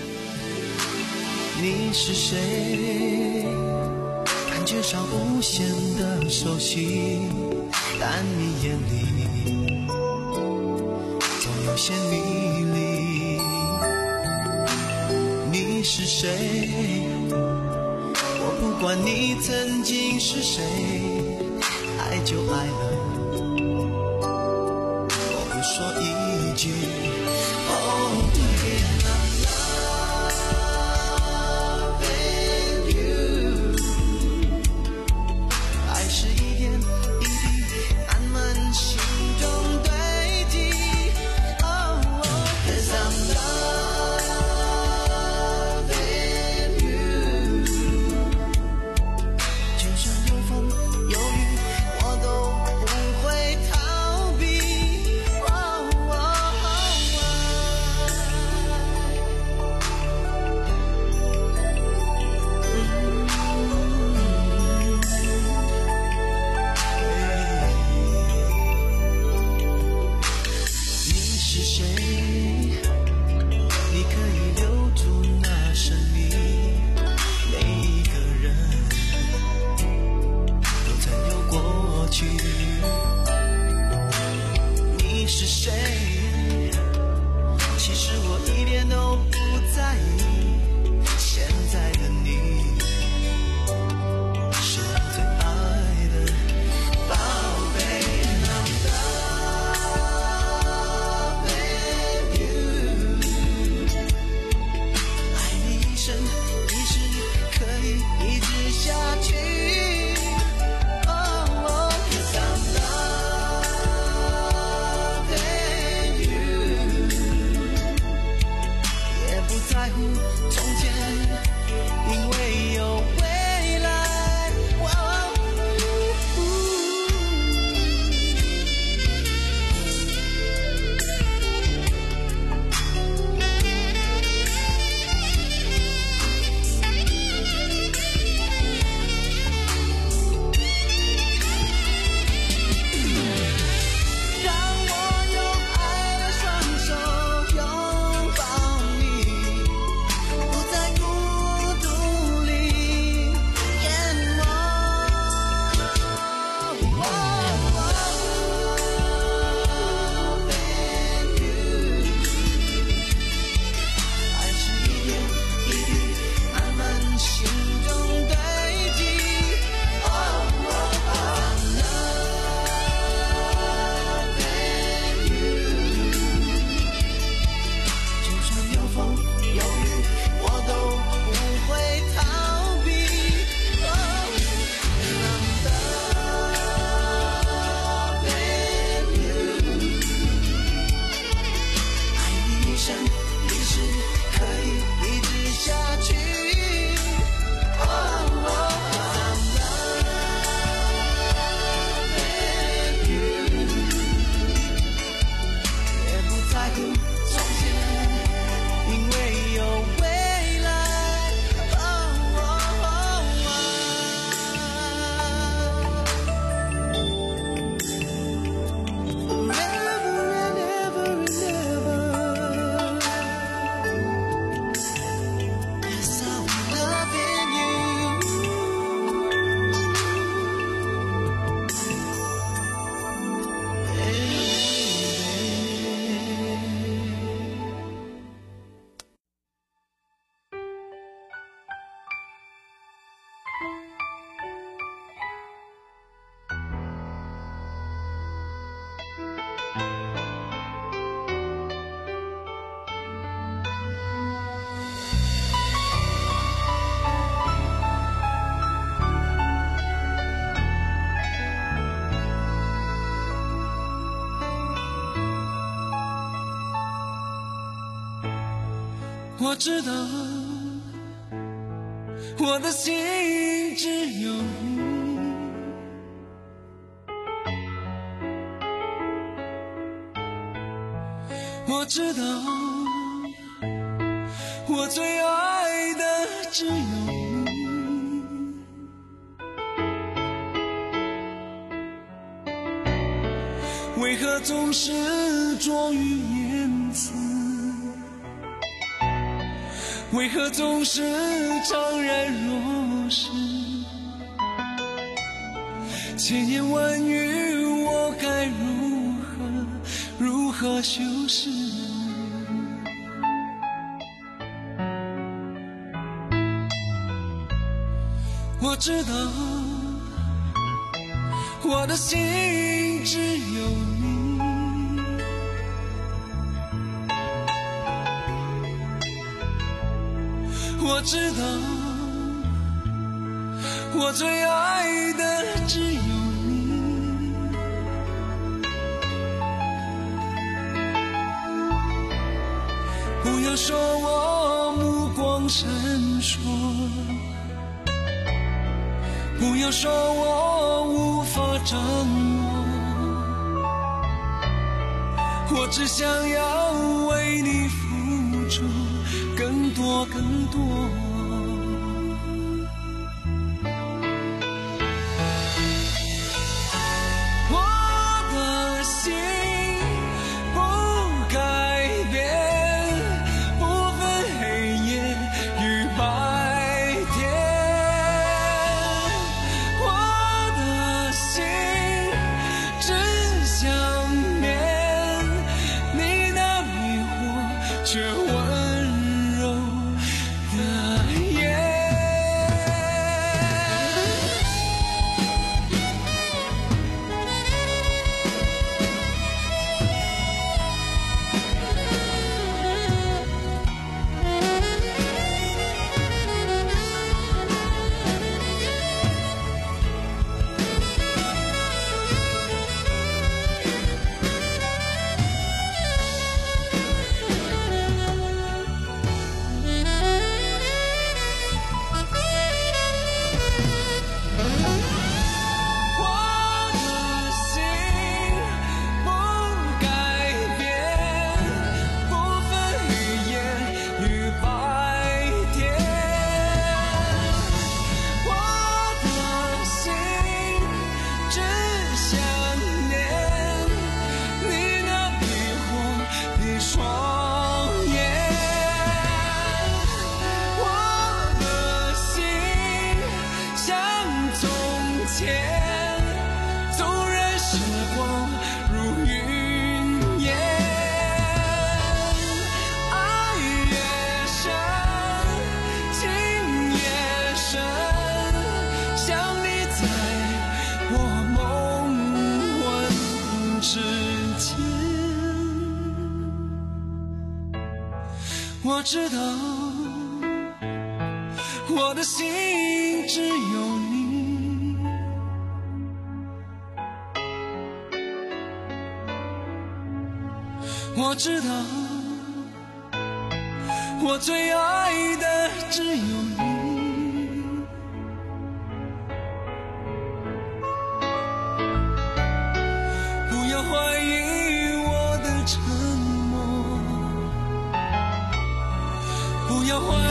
你是谁？感觉上无限的熟悉，但你眼里总有些迷离。你是谁？我不管你曾经是谁，爱就爱了，我不说一句哦对。我知道我的心只有你， 我知道我最爱的只有你，为何总是拙于言辞，为何总是怅然若失，千言万语我该如何如何修饰，我知道我的心只有你，我知道我最爱的只有你，不要说我目光闪烁，不要说我无法掌握，我只想要为你付出更多更多。我的心不改变，不分黑夜与白天，我的心只想念你那迷惑却温柔的眼。我知道我的心只有你，我知道我最爱的只有你，不要怀疑我的沉默，不要怀疑